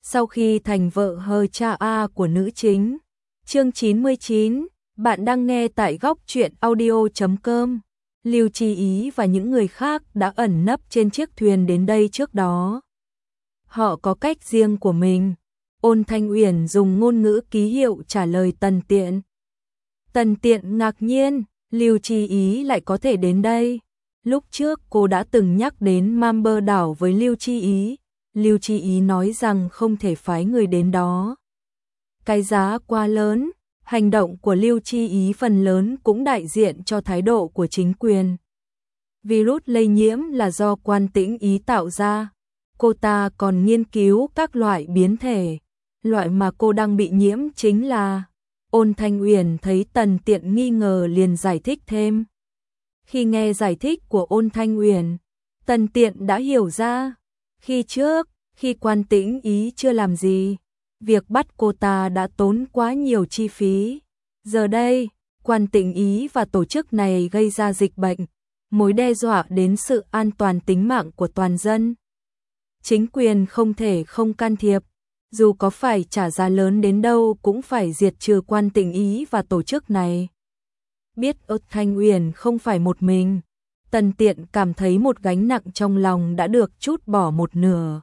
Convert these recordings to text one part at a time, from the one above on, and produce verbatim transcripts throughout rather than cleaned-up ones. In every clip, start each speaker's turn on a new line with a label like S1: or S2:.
S1: sau khi thành vợ hờ cha A của nữ chính. Chương chín mươi chín, bạn đang nghe tại góc truyện audio chấm com. Lưu Chi Ý và những người khác đã ẩn nấp trên chiếc thuyền đến đây trước đó. Họ có cách riêng của mình. Ôn Thanh Uyển dùng ngôn ngữ ký hiệu trả lời Tần Tiện. Tần Tiện ngạc nhiên, Lưu Chi Ý lại có thể đến đây. Lúc trước cô đã từng nhắc đến Mamber đảo với Lưu Chi Ý. Lưu Chi Ý nói rằng không thể phái người đến đó. Cái giá quá lớn, hành động của Lưu Chi Ý phần lớn cũng đại diện cho thái độ của chính quyền. Virus lây nhiễm là do Quan Tĩnh Ý tạo ra. Cô ta còn nghiên cứu các loại biến thể. Loại mà cô đang bị nhiễm chính là... Ôn Thanh Uyển thấy Tần Tiện nghi ngờ liền giải thích thêm. Khi nghe giải thích của Ôn Thanh Uyển, Tần Tiện đã hiểu ra. Khi trước, khi Quan Tĩnh Ý chưa làm gì, việc bắt cô ta đã tốn quá nhiều chi phí. Giờ đây, Quan Tĩnh Ý và tổ chức này gây ra dịch bệnh, mối đe dọa đến sự an toàn tính mạng của toàn dân. Chính quyền không thể không can thiệp, dù có phải trả giá lớn đến đâu cũng phải diệt trừ Quan Tĩnh Ý và tổ chức này. Biết Ôn Thanh Uyển không phải một mình, Tần Tiện cảm thấy một gánh nặng trong lòng đã được trút bỏ một nửa.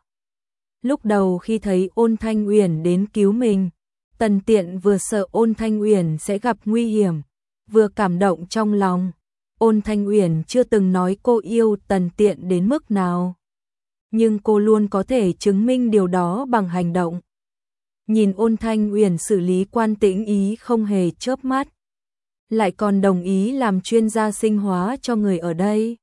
S1: Lúc đầu khi thấy Ôn Thanh Uyển đến cứu mình, Tần Tiện vừa sợ Ôn Thanh Uyển sẽ gặp nguy hiểm, vừa cảm động trong lòng. Ôn Thanh Uyển chưa từng nói cô yêu Tần Tiện đến mức nào, nhưng cô luôn có thể chứng minh điều đó bằng hành động. Nhìn Ôn Thanh Uyển xử lý Quan Tĩnh Ý không hề chớp mắt, lại còn đồng ý làm chuyên gia sinh hóa cho người ở đây.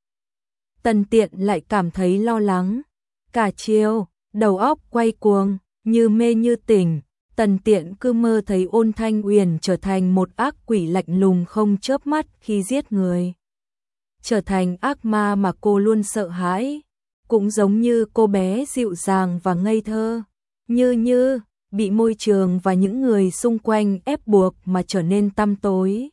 S1: Tần Tiện lại cảm thấy lo lắng. Cả chiều, đầu óc quay cuồng, như mê như tỉnh, Tần Tiện cứ mơ thấy Ôn Thanh Uyển trở thành một ác quỷ lạnh lùng không chớp mắt khi giết người. Trở thành ác ma mà cô luôn sợ hãi, cũng giống như cô bé dịu dàng và ngây thơ, như như bị môi trường và những người xung quanh ép buộc mà trở nên tăm tối.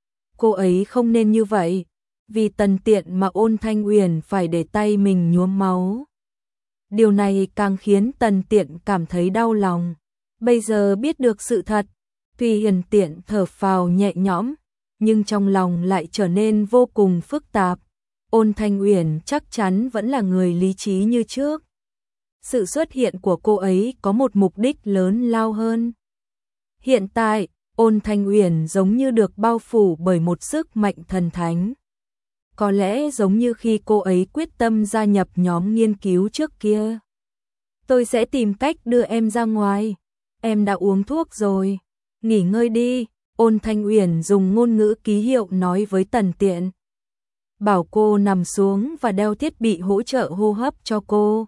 S1: Cô ấy không nên như vậy, vì Tần Tiện mà Ôn Thanh Uyển phải để tay mình nhuốm máu. Điều này càng khiến Tần Tiện cảm thấy đau lòng. Bây giờ biết được sự thật, tuy Hiền Tiện thở phào nhẹ nhõm, nhưng trong lòng lại trở nên vô cùng phức tạp. Ôn Thanh Uyển chắc chắn vẫn là người lý trí như trước. Sự xuất hiện của cô ấy có một mục đích lớn lao hơn. Hiện tại, Ôn Thanh Uyển giống như được bao phủ bởi một sức mạnh thần thánh. Có lẽ giống như khi cô ấy quyết tâm gia nhập nhóm nghiên cứu trước kia. Tôi sẽ tìm cách đưa em ra ngoài. Em đã uống thuốc rồi. Nghỉ ngơi đi. Ôn Thanh Uyển dùng ngôn ngữ ký hiệu nói với Tần Tiện. Bảo cô nằm xuống và đeo thiết bị hỗ trợ hô hấp cho cô.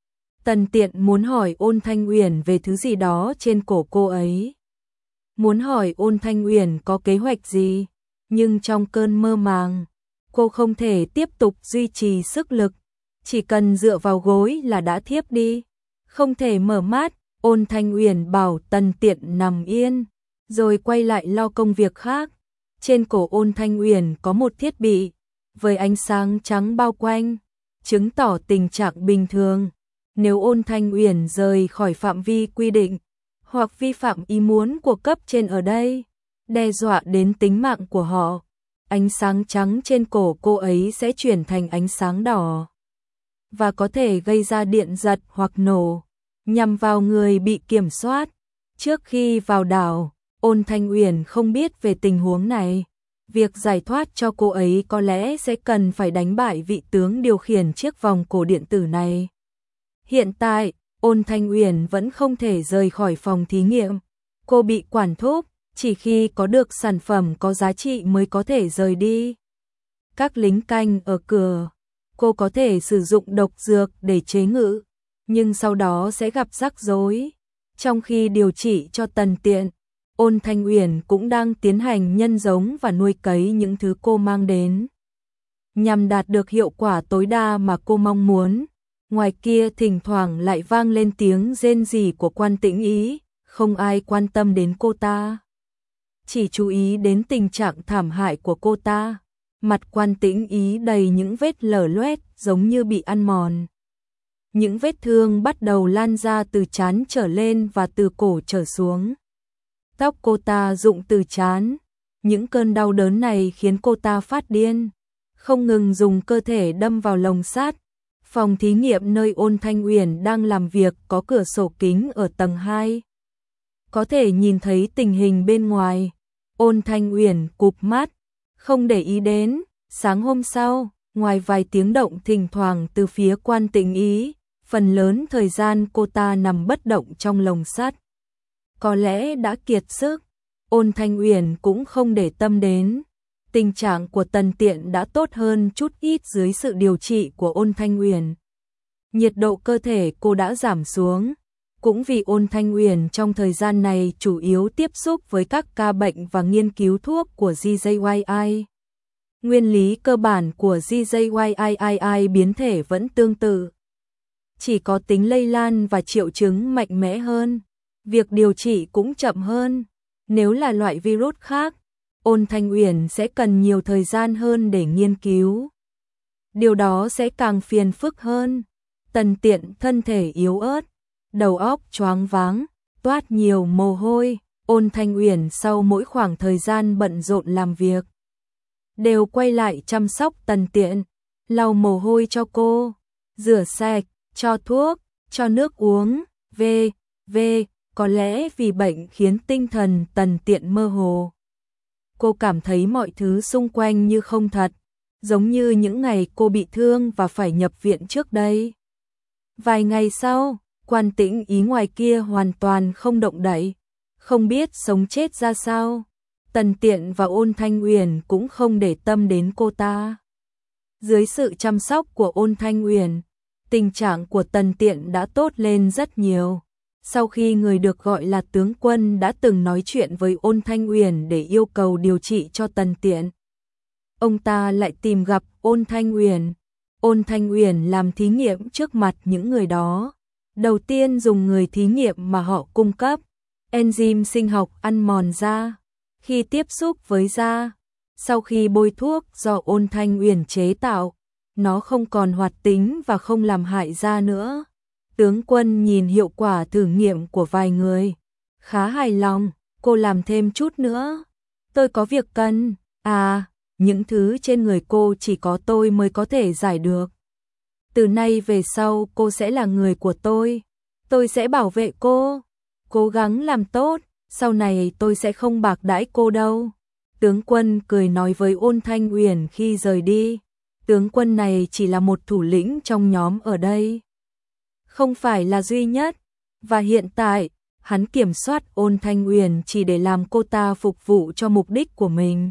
S1: Tần Tiện muốn hỏi Ôn Thanh Uyển về thứ gì đó trên cổ cô ấy. Muốn hỏi Ôn Thanh Uyển có kế hoạch gì, nhưng trong cơn mơ màng, cô không thể tiếp tục duy trì sức lực, chỉ cần dựa vào gối là đã thiếp đi, không thể mở mắt. Ôn Thanh Uyển bảo Tần Tiện nằm yên, rồi quay lại lo công việc khác. Trên cổ Ôn Thanh Uyển có một thiết bị với ánh sáng trắng bao quanh, chứng tỏ tình trạng bình thường. Nếu Ôn Thanh Uyển rời khỏi phạm vi quy định, hoặc vi phạm ý muốn của cấp trên ở đây, đe dọa đến tính mạng của họ, ánh sáng trắng trên cổ cô ấy sẽ chuyển thành ánh sáng đỏ và có thể gây ra điện giật hoặc nổ, nhằm vào người bị kiểm soát. Trước khi vào đảo, Ôn Thanh Uyển không biết về tình huống này. Việc giải thoát cho cô ấy có lẽ sẽ cần phải đánh bại vị tướng điều khiển chiếc vòng cổ điện tử này. Hiện tại, Ôn Thanh Uyển vẫn không thể rời khỏi phòng thí nghiệm. Cô bị quản thúc, chỉ khi có được sản phẩm có giá trị mới có thể rời đi. Các lính canh ở cửa, cô có thể sử dụng độc dược để chế ngự, nhưng sau đó sẽ gặp rắc rối. Trong khi điều trị cho Tần Tiện, Ôn Thanh Uyển cũng đang tiến hành nhân giống và nuôi cấy những thứ cô mang đến, nhằm đạt được hiệu quả tối đa mà cô mong muốn. Ngoài kia thỉnh thoảng lại vang lên tiếng rên rỉ của Quan Tĩnh Ý, không ai quan tâm đến cô ta, chỉ chú ý đến tình trạng thảm hại của cô ta. Mặt Quan Tĩnh Ý đầy những vết lở loét giống như bị ăn mòn. những vết thương bắt đầu lan ra từ trán trở lên và từ cổ trở xuống. Tóc cô ta rụng từ trán, những cơn đau đớn này khiến cô ta phát điên, không ngừng dùng cơ thể đâm vào lồng sắt. Phòng thí nghiệm nơi Ôn Thanh Uyển đang làm việc có cửa sổ kính ở tầng hai. Có thể nhìn thấy tình hình bên ngoài. Ôn Thanh Uyển cụp mắt, không để ý đến. Sáng hôm sau, ngoài vài tiếng động thỉnh thoảng từ phía quan tĩnh ý, phần lớn thời gian cô ta nằm bất động trong lồng sắt. Có lẽ đã kiệt sức, Ôn Thanh Uyển cũng không để tâm đến. Tình trạng của Tần Tiện đã tốt hơn chút ít dưới sự điều trị của Ôn Thanh Uyển. Nhiệt độ cơ thể cô đã giảm xuống, cũng vì Ôn Thanh Uyển trong thời gian này chủ yếu tiếp xúc với các ca bệnh và nghiên cứu thuốc của gi gi i i. Nguyên lý cơ bản của gi gi i i biến thể vẫn tương tự, chỉ có tính lây lan và triệu chứng mạnh mẽ hơn. Việc điều trị cũng chậm hơn. Nếu là loại virus khác, Ôn Thanh Uyển sẽ cần nhiều thời gian hơn để nghiên cứu. Điều đó sẽ càng phiền phức hơn. Tần Tiện thân thể yếu ớt, đầu óc choáng váng, toát nhiều mồ hôi. Ôn Thanh Uyển sau mỗi khoảng thời gian bận rộn làm việc, đều quay lại chăm sóc Tần Tiện, lau mồ hôi cho cô, rửa sạch, cho thuốc, cho nước uống, v. v. Có lẽ vì bệnh khiến tinh thần Tần Tiện mơ hồ. Cô cảm thấy mọi thứ xung quanh như không thật, giống như những ngày cô bị thương và phải nhập viện trước đây. Vài ngày sau, quan tĩnh ý ngoài kia hoàn toàn không động đậy, không biết sống chết ra sao. Tần Tiện và Ôn Thanh Uyển cũng không để tâm đến cô ta. Dưới sự chăm sóc của Ôn Thanh Uyển, tình trạng của Tần Tiện đã tốt lên rất nhiều. Sau khi người được gọi là tướng quân đã từng nói chuyện với Ôn Thanh Uyển để yêu cầu điều trị cho Tần Tiện, ông ta lại tìm gặp Ôn Thanh Uyển. Ôn Thanh Uyển làm thí nghiệm trước mặt những người đó. Đầu tiên dùng người thí nghiệm mà họ cung cấp, enzyme sinh học ăn mòn da. Khi tiếp xúc với da, sau khi bôi thuốc do Ôn Thanh Uyển chế tạo, nó không còn hoạt tính và không làm hại da nữa. Tướng quân nhìn hiệu quả thử nghiệm của vài người, khá hài lòng. Cô làm thêm chút nữa, tôi có việc cần. À, những thứ trên người cô chỉ có tôi mới có thể giải được. Từ nay về sau cô sẽ là người của tôi, tôi sẽ bảo vệ cô. Cố gắng làm tốt, sau này tôi sẽ không bạc đãi cô đâu. Tướng quân cười nói với Ôn Thanh Uyển khi rời đi. Tướng quân này chỉ là một thủ lĩnh trong nhóm ở đây, không phải là duy nhất, và hiện tại, hắn kiểm soát Ôn Thanh Uyển chỉ để làm cô ta phục vụ cho mục đích của mình.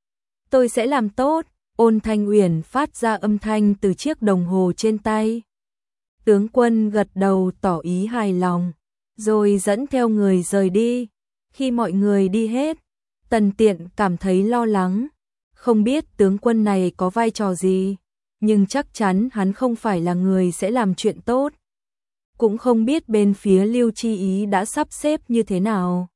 S1: Tôi sẽ làm tốt. Ôn Thanh Uyển phát ra âm thanh từ chiếc đồng hồ trên tay. Tướng quân gật đầu tỏ ý hài lòng, rồi dẫn theo người rời đi. Khi mọi người đi hết, Tần Tiện cảm thấy lo lắng. Không biết tướng quân này có vai trò gì, nhưng chắc chắn hắn không phải là người sẽ làm chuyện tốt. Cũng không biết bên phía Lưu Chi Ý đã sắp xếp như thế nào.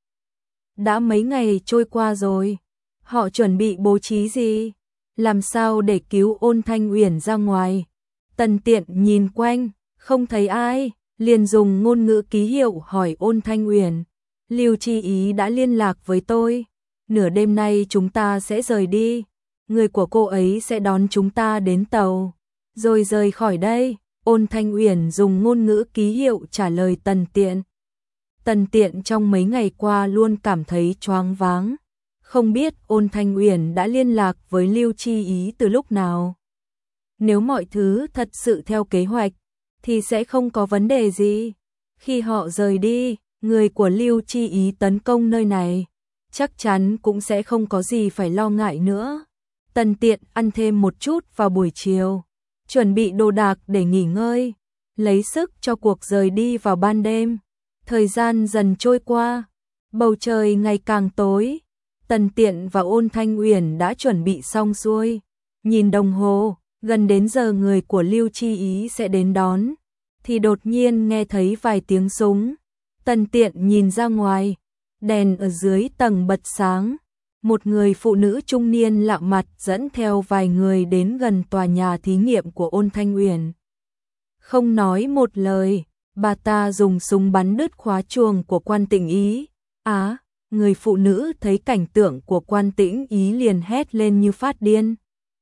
S1: Đã mấy ngày trôi qua rồi, họ chuẩn bị bố trí gì? Làm sao để cứu Ôn Thanh Uyển ra ngoài? Tần Tiện nhìn quanh, không thấy ai, liền dùng ngôn ngữ ký hiệu hỏi Ôn Thanh Uyển. Lưu Chi Ý đã liên lạc với tôi, nửa đêm nay chúng ta sẽ rời đi, người của cô ấy sẽ đón chúng ta đến tàu, rồi rời khỏi đây. Ôn Thanh Uyển dùng ngôn ngữ ký hiệu trả lời Tần Tiện. Tần Tiện trong mấy ngày qua luôn cảm thấy choáng váng, không biết Ôn Thanh Uyển đã liên lạc với Lưu Chi Ý từ lúc nào. Nếu mọi thứ thật sự theo kế hoạch, thì sẽ không có vấn đề gì. Khi họ rời đi, người của Lưu Chi Ý tấn công nơi này, chắc chắn cũng sẽ không có gì phải lo ngại nữa. Tần Tiện ăn thêm một chút vào buổi chiều, chuẩn bị đồ đạc để nghỉ ngơi, lấy sức cho cuộc rời đi vào ban đêm. Thời gian dần trôi qua, bầu trời ngày càng tối. Tần Tiện và Ôn Thanh Uyển đã chuẩn bị xong xuôi. Nhìn đồng hồ, gần đến giờ người của Lưu Chi Ý sẽ đến đón, thì đột nhiên nghe thấy vài tiếng súng. Tần Tiện nhìn ra ngoài, đèn ở dưới tầng bật sáng. Một người phụ nữ trung niên lạ mặt dẫn theo vài người đến gần tòa nhà thí nghiệm của Ôn Thanh Uyển. Không nói một lời, bà ta dùng súng bắn đứt khóa chuồng của Quan Tĩnh Ý. Á, à, người phụ nữ thấy cảnh tượng của Quan Tĩnh Ý liền hét lên như phát điên.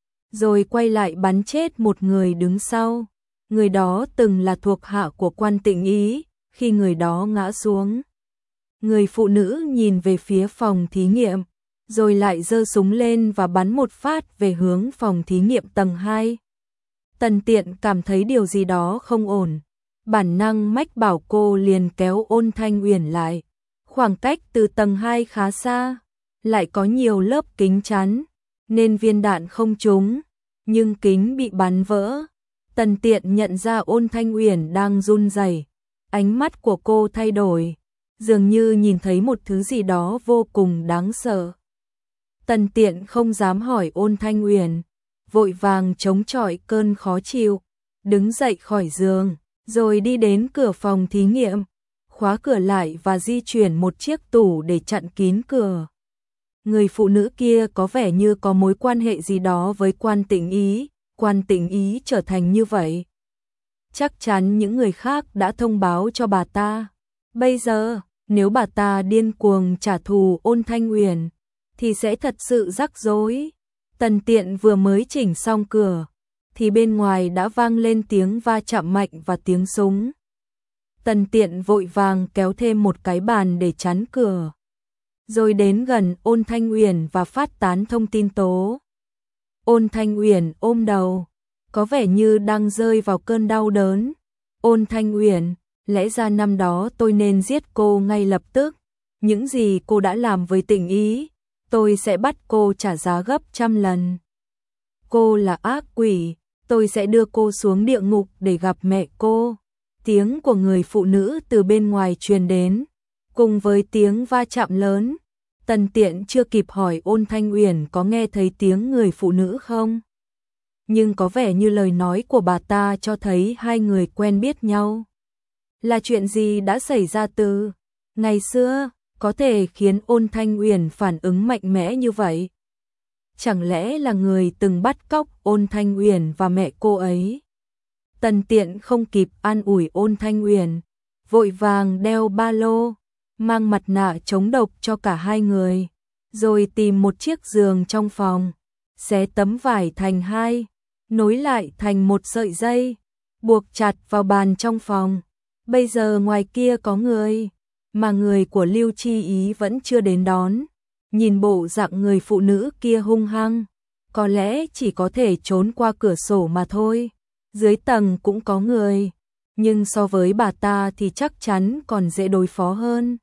S1: Rồi quay lại bắn chết một người đứng sau. Người đó từng là thuộc hạ của Quan Tĩnh Ý, khi người đó ngã xuống. Người phụ nữ nhìn về phía phòng thí nghiệm, rồi lại giơ súng lên và bắn một phát về hướng phòng thí nghiệm tầng hai. Tần Tiện cảm thấy điều gì đó không ổn. Bản năng mách bảo cô liền kéo Ôn Thanh Uyển lại. Khoảng cách từ tầng hai khá xa, lại có nhiều lớp kính chắn, nên viên đạn không trúng, nhưng kính bị bắn vỡ. Tần Tiện nhận ra Ôn Thanh Uyển đang run rẩy, ánh mắt của cô thay đổi, dường như nhìn thấy một thứ gì đó vô cùng đáng sợ. Tần Tiện không dám hỏi Ôn Thanh Uyển, vội vàng chống chọi cơn khó chịu, đứng dậy khỏi giường, rồi đi đến cửa phòng thí nghiệm, khóa cửa lại và di chuyển một chiếc tủ để chặn kín cửa. Người phụ nữ kia có vẻ như có mối quan hệ gì đó với Quan Tĩnh Ý, Quan Tĩnh Ý trở thành như vậy. Chắc chắn những người khác đã thông báo cho bà ta. Bây giờ, nếu bà ta điên cuồng trả thù Ôn Thanh Uyển, thì sẽ thật sự rắc rối. Tần Tiện vừa mới chỉnh xong cửa, thì bên ngoài đã vang lên tiếng va chạm mạnh và tiếng súng. Tần Tiện vội vàng kéo thêm một cái bàn để chắn cửa, rồi đến gần Ôn Thanh Uyển và phát tán thông tin tố. Ôn Thanh Uyển ôm đầu, có vẻ như đang rơi vào cơn đau đớn. Ôn Thanh Uyển, lẽ ra năm đó tôi nên giết cô ngay lập tức. Những gì cô đã làm với Tĩnh Ý, tôi sẽ bắt cô trả giá gấp trăm lần. Cô là ác quỷ, tôi sẽ đưa cô xuống địa ngục để gặp mẹ cô. Tiếng của người phụ nữ từ bên ngoài truyền đến, cùng với tiếng va chạm lớn. Tần Tiện chưa kịp hỏi Ôn Thanh Uyển có nghe thấy tiếng người phụ nữ không, nhưng có vẻ như lời nói của bà ta cho thấy hai người quen biết nhau. Là chuyện gì đã xảy ra từ ngày xưa, có thể khiến Ôn Thanh Uyển phản ứng mạnh mẽ như vậy? Chẳng lẽ là người từng bắt cóc Ôn Thanh Uyển và mẹ cô ấy? Tần Tiện không kịp an ủi Ôn Thanh Uyển, vội vàng đeo ba lô, mang mặt nạ chống độc cho cả hai người, rồi tìm một chiếc giường trong phòng, xé tấm vải thành hai, nối lại thành một sợi dây, buộc chặt vào bàn trong phòng. Bây giờ ngoài kia có người, mà người của Lưu Chi Ý vẫn chưa đến đón. Nhìn bộ dạng người phụ nữ kia hung hăng, có lẽ chỉ có thể trốn qua cửa sổ mà thôi. Dưới tầng cũng có người, nhưng so với bà ta thì chắc chắn còn dễ đối phó hơn.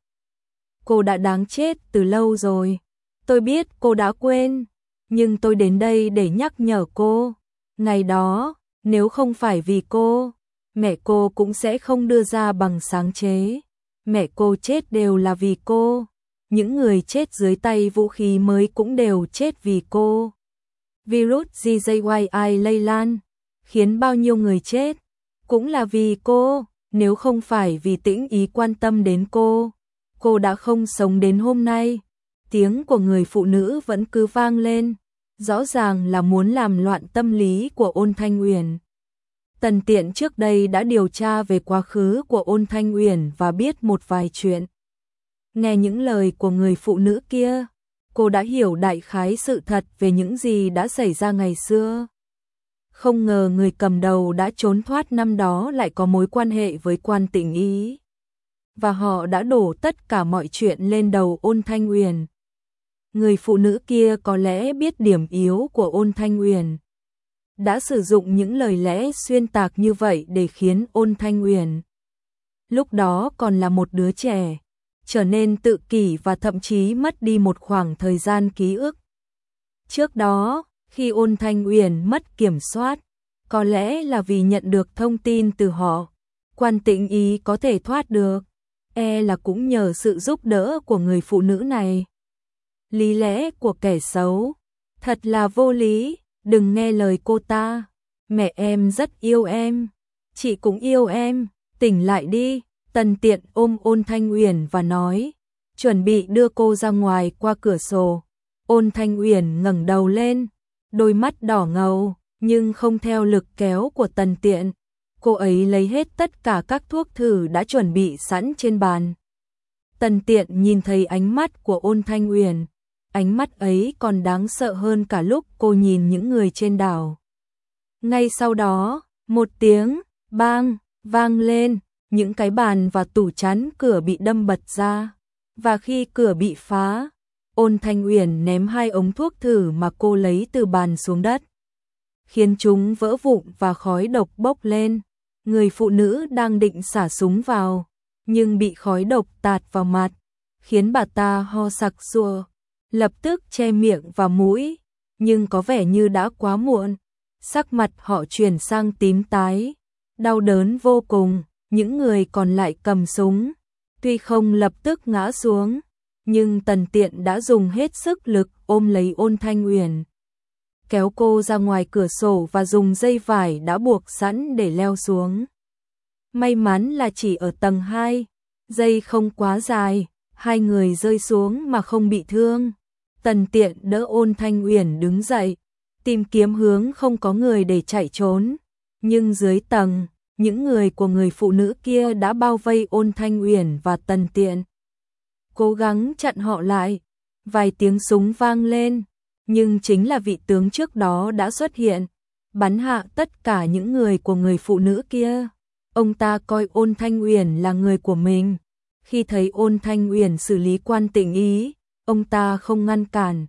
S1: Cô đã đáng chết từ lâu rồi. Tôi biết cô đã quên, nhưng tôi đến đây để nhắc nhở cô. Ngày đó, nếu không phải vì cô, mẹ cô cũng sẽ không đưa ra bằng sáng chế. Mẹ cô chết đều là vì cô. Những người chết dưới tay vũ khí mới cũng đều chết vì cô. Virus gi gi y i lây lan, khiến bao nhiêu người chết, cũng là vì cô. Nếu không phải vì Tĩnh Ý quan tâm đến cô, cô đã không sống đến hôm nay. Tiếng của người phụ nữ vẫn cứ vang lên, rõ ràng là muốn làm loạn tâm lý của Ôn Thanh Uyển. Tần Tiện trước đây đã điều tra về quá khứ của Ôn Thanh Uyển và biết một vài chuyện. Nghe những lời của người phụ nữ kia, cô đã hiểu đại khái sự thật về những gì đã xảy ra ngày xưa. Không ngờ người cầm đầu đã trốn thoát năm đó lại có mối quan hệ với Quan Tĩnh Ý. Và họ đã đổ tất cả mọi chuyện lên đầu Ôn Thanh Uyển. Người phụ nữ kia có lẽ biết điểm yếu của Ôn Thanh Uyển, đã sử dụng những lời lẽ xuyên tạc như vậy để khiến Ôn Thanh Uyển, lúc đó còn là một đứa trẻ, trở nên tự kỷ và thậm chí mất đi một khoảng thời gian ký ức. Trước đó, khi Ôn Thanh Uyển mất kiểm soát, có lẽ là vì nhận được thông tin từ họ, Quan Tĩnh Ý có thể thoát được, e là cũng nhờ sự giúp đỡ của người phụ nữ này. Lý lẽ của kẻ xấu, thật là vô lý, đừng nghe lời cô ta. Mẹ em rất yêu em, chị cũng yêu em, tỉnh lại đi. Tần Tiện ôm Ôn Thanh Uyển và nói, chuẩn bị đưa cô ra ngoài qua cửa sổ. Ôn Thanh Uyển ngẩng đầu lên, đôi mắt đỏ ngầu, nhưng không theo lực kéo của Tần Tiện. cô ấy lấy hết tất cả các thuốc thử đã chuẩn bị sẵn trên bàn. Tần Tiện nhìn thấy ánh mắt của Ôn Thanh Uyển, ánh mắt ấy còn đáng sợ hơn cả lúc cô nhìn những người trên đảo. Ngay sau đó, một tiếng bang vang lên, những cái bàn và tủ chắn cửa bị đâm bật ra, và khi cửa bị phá, Ôn Thanh Uyển ném hai ống thuốc thử mà cô lấy từ bàn xuống đất, khiến chúng vỡ vụn và khói độc bốc lên. Người phụ nữ đang định xả súng vào, nhưng bị khói độc tạt vào mặt, khiến bà ta ho sặc sụa, lập tức che miệng và mũi, nhưng có vẻ như đã quá muộn. Sắc mặt họ chuyển sang tím tái, đau đớn vô cùng. Những người còn lại cầm súng, tuy không lập tức ngã xuống, nhưng Tần Tiện đã dùng hết sức lực ôm lấy Ôn Thanh Uyển, kéo cô ra ngoài cửa sổ và dùng dây vải đã buộc sẵn để leo xuống. May mắn là chỉ ở tầng hai, dây không quá dài, hai người rơi xuống mà không bị thương. Tần Tiện đỡ Ôn Thanh Uyển đứng dậy, tìm kiếm hướng không có người để chạy trốn, nhưng dưới tầng, những người của người phụ nữ kia đã bao vây Ôn Thanh Uyển và Tần Tiện, cố gắng chặn họ lại. Vài tiếng súng vang lên, nhưng chính là vị tướng trước đó đã xuất hiện, bắn hạ tất cả những người của người phụ nữ kia. Ông ta coi Ôn Thanh Uyển là người của mình. Khi thấy Ôn Thanh Uyển xử lý Quan Tĩnh Ý, ông ta không ngăn cản,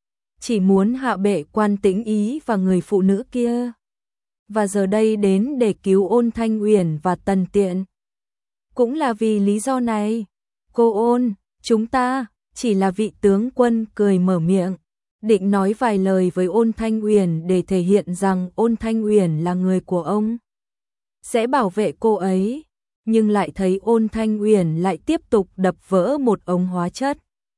S1: chỉ muốn hạ bệ Quan Tĩnh Ý và người phụ nữ kia. Và giờ đây đến để cứu Ôn Thanh Uyển và Tần Tiện. Cũng là vì lý do này, cô Ôn, chúng ta, chỉ là vị tướng quân cười mở miệng, định nói vài lời với Ôn Thanh Uyển để thể hiện rằng Ôn Thanh Uyển là người của ông, sẽ bảo vệ cô ấy, nhưng lại thấy Ôn Thanh Uyển lại tiếp tục đập vỡ một ống hóa chất.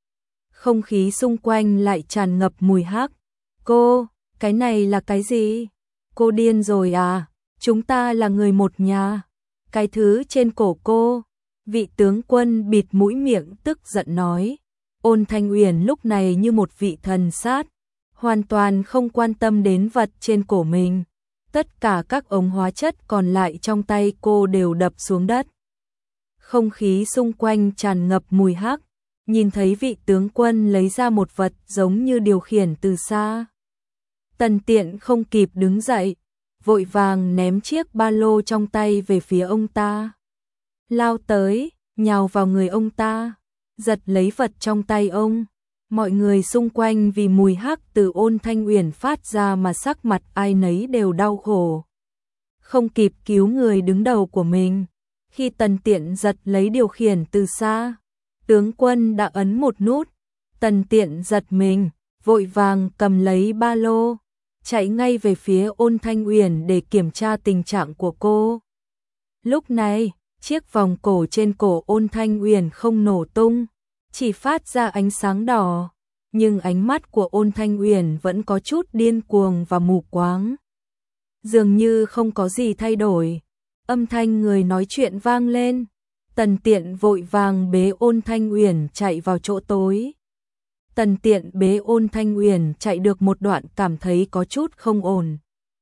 S1: Không khí xung quanh lại tràn ngập mùi hắc. Cô, cái này là cái gì? Cô điên rồi à? Chúng ta là người một nhà. Cái thứ trên cổ cô. Vị tướng quân bịt mũi miệng tức giận nói. Ôn Thanh Uyển lúc này như một vị thần sát, hoàn toàn không quan tâm đến vật trên cổ mình. Tất cả các ống hóa chất còn lại trong tay cô đều đập xuống đất. Không khí xung quanh tràn ngập mùi hắc. Nhìn thấy vị tướng quân lấy ra một vật giống như điều khiển từ xa, Tần Tiện không kịp đứng dậy, vội vàng ném chiếc ba lô trong tay về phía ông ta. Lao tới, nhào vào người ông ta, giật lấy vật trong tay ông. Mọi người xung quanh vì mùi hắc từ Ôn Thanh Uyển phát ra mà sắc mặt ai nấy đều đau khổ. Không kịp cứu người đứng đầu của mình. Khi Tần Tiện giật lấy điều khiển từ xa, tướng quân đã ấn một nút. Tần Tiện giật mình, vội vàng cầm lấy ba lô, chạy ngay về phía Ôn Thanh Uyển để kiểm tra tình trạng của cô. Lúc này, chiếc vòng cổ trên cổ Ôn Thanh Uyển không nổ tung, chỉ phát ra ánh sáng đỏ, nhưng ánh mắt của Ôn Thanh Uyển vẫn có chút điên cuồng và mù quáng. Dường như không có gì thay đổi. Âm thanh người nói chuyện vang lên. Tần Tiện vội vàng bế Ôn Thanh Uyển chạy vào chỗ tối. Tần Tiện bế Ôn Thanh Uyển chạy được một đoạn cảm thấy có chút không ổn.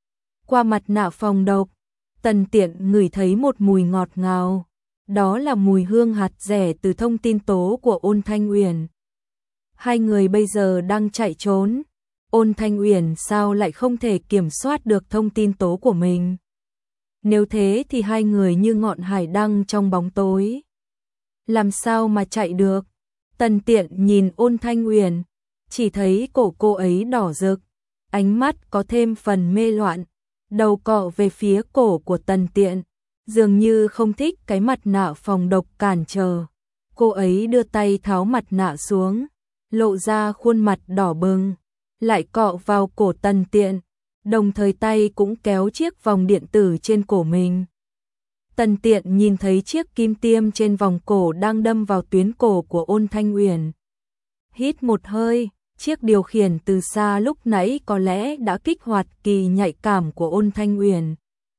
S1: Qua mặt nạ phòng độc, Tần Tiện ngửi thấy một mùi ngọt ngào. Đó là mùi hương hạt rẻ từ thông tin tố của Ôn Thanh Uyển. Hai người bây giờ đang chạy trốn. Ôn Thanh Uyển sao lại không thể kiểm soát được thông tin tố của mình? Nếu thế thì hai người như ngọn hải đăng trong bóng tối. Làm sao mà chạy được? Tần Tiện nhìn Ôn Thanh Uyển, chỉ thấy cổ cô ấy đỏ rực, ánh mắt có thêm phần mê loạn, đầu cọ về phía cổ của Tần Tiện, dường như không thích cái mặt nạ phòng độc cản trở. Cô ấy đưa tay tháo mặt nạ xuống, lộ ra khuôn mặt đỏ bừng, lại cọ vào cổ Tần Tiện, đồng thời tay cũng kéo chiếc vòng điện tử trên cổ mình. Tần Tiện nhìn thấy chiếc kim tiêm trên vòng cổ đang đâm vào tuyến cổ của Ôn Thanh Uyển. Hít một hơi, chiếc điều khiển từ xa lúc nãy có lẽ đã kích hoạt kỳ nhạy cảm của Ôn Thanh Uyển.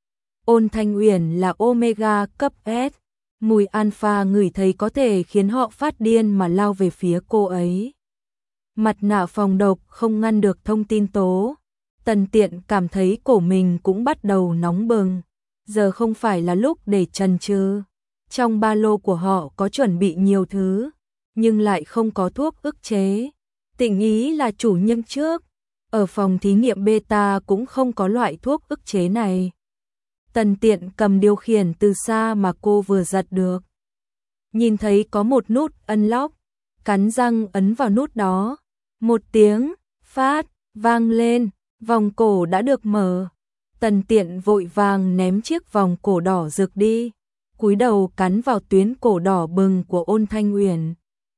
S1: Ôn Thanh Uyển là Omega cấp S, mùi alpha ngửi thấy có thể khiến họ phát điên mà lao về phía cô ấy. Mặt nạ phòng độc không ngăn được thông tin tố. Tần Tiện cảm thấy cổ mình cũng bắt đầu nóng bừng. giờ không phải là lúc để chần chừ. Trong ba lô của họ có chuẩn bị nhiều thứ, nhưng lại không có thuốc ức chế. Tịnh Ý là chủ nhân trước, ở phòng thí nghiệm beta cũng không có loại thuốc ức chế này. Tần Tiện cầm điều khiển từ xa mà cô vừa giật được. Nhìn thấy có một nút unlock, cắn răng ấn vào nút đó. Một tiếng phát vang lên, vòng cổ đã được mở. Tần Tiện vội vàng ném chiếc vòng cổ đỏ rực đi, cúi đầu cắn vào tuyến cổ đỏ bừng của Ôn Thanh Uyển.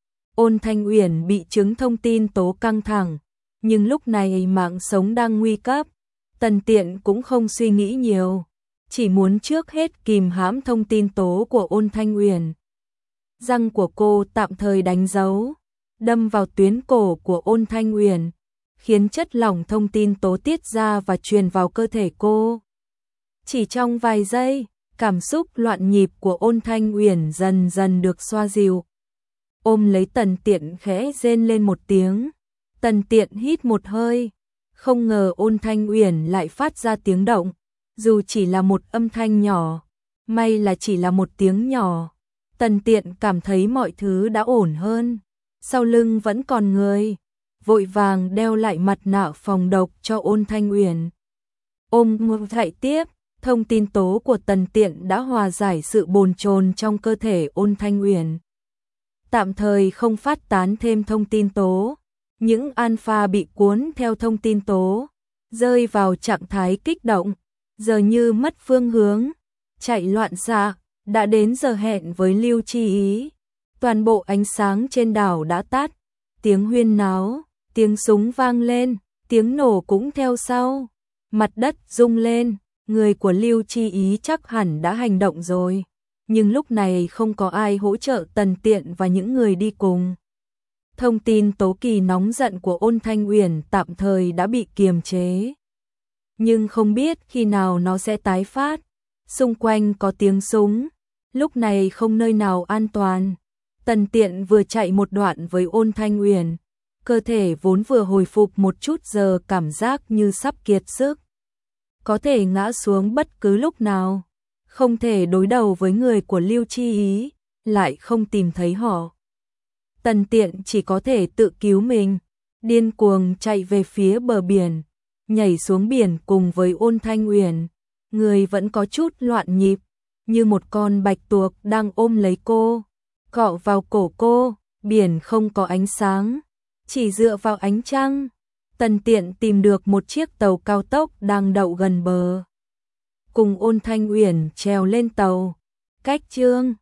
S1: Ôn Thanh Uyển bị chứng thông tin tố căng thẳng, nhưng lúc này mạng sống đang nguy cấp. Tần Tiện cũng không suy nghĩ nhiều, chỉ muốn trước hết kìm hãm thông tin tố của Ôn Thanh Uyển. Răng của cô tạm thời đánh dấu, đâm vào tuyến cổ của Ôn Thanh Uyển, khiến chất lỏng thông tin tố tiết ra và truyền vào cơ thể cô. Chỉ trong vài giây, cảm xúc loạn nhịp của Ôn Thanh Uyển dần dần được xoa dịu. Ôm lấy Tần Tiện khẽ rên lên một tiếng. Tần Tiện hít một hơi, không ngờ Ôn Thanh Uyển lại phát ra tiếng động, dù chỉ là một âm thanh nhỏ, may là chỉ là một tiếng nhỏ. Tần Tiện cảm thấy mọi thứ đã ổn hơn, sau lưng vẫn còn người, vội vàng đeo lại mặt nạ phòng độc cho Ôn Thanh Uyển. Ôm ngược dậy tiếp, thông tin tố của Tần Tiện đã hòa giải sự bồn chồn trong cơ thể Ôn Thanh Uyển. Tạm thời không phát tán thêm thông tin tố, những alpha bị cuốn theo thông tin tố, rơi vào trạng thái kích động, giờ như mất phương hướng, chạy loạn xạ, đã đến giờ hẹn với Lưu Chi Ý. Toàn bộ ánh sáng trên đảo đã tắt, tiếng huyên náo, tiếng súng vang lên, tiếng nổ cũng theo sau. Mặt đất rung lên, người của Lưu Chi Ý chắc hẳn đã hành động rồi, nhưng lúc này không có ai hỗ trợ Tần Tiện và những người đi cùng. Thông tin tố kỳ nóng giận của Ôn Thanh Uyển tạm thời đã bị kiềm chế, nhưng không biết khi nào nó sẽ tái phát. Xung quanh có tiếng súng, lúc này không nơi nào an toàn. Tần Tiện vừa chạy một đoạn với Ôn Thanh Uyển, cơ thể vốn vừa hồi phục một chút giờ cảm giác như sắp kiệt sức, có thể ngã xuống bất cứ lúc nào. Không thể đối đầu với người của Lưu Chi Ý, lại không tìm thấy họ. Tần Tiện chỉ có thể tự cứu mình, điên cuồng chạy về phía bờ biển, nhảy xuống biển cùng với Ôn Thanh Uyển. Người vẫn có chút loạn nhịp, như một con bạch tuộc đang ôm lấy cô, cọ vào cổ cô. Biển không có ánh sáng, chỉ dựa vào ánh trăng. Tần Tiện tìm được một chiếc tàu cao tốc đang đậu gần bờ, cùng Ôn Thanh Uyển trèo lên tàu. Cách chương